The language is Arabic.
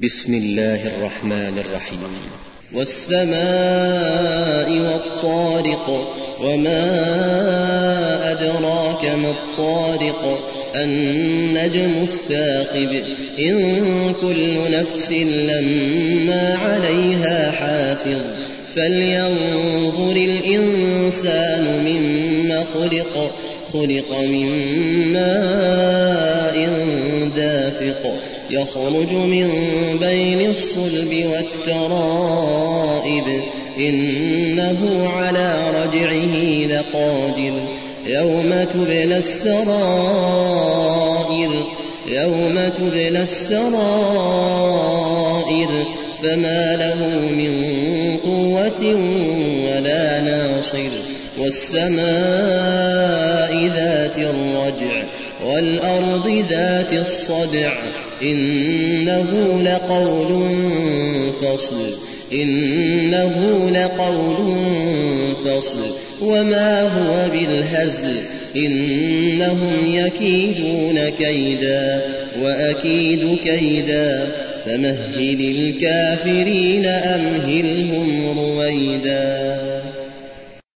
بسم الله الرحمن الرحيم. والسماء والطارق وما أدراك ما الطارق النجم الثاقب إن كل نفس لما عليها حافظ فلينظر الإنسان مما خلق من ماء دافق يخرج من بين الصلب والترائب إنه على رجعه لقادر يوم تبلى السرائر فما له من قوة ولا ناصر والسماء ذات الرجع والأرض ذات الصدع إنه لقول فصل وما هو بالهزل إنهم يكيدون كيدا وأكيد كيدا فمهل الكافرين أمهلهم رويدا.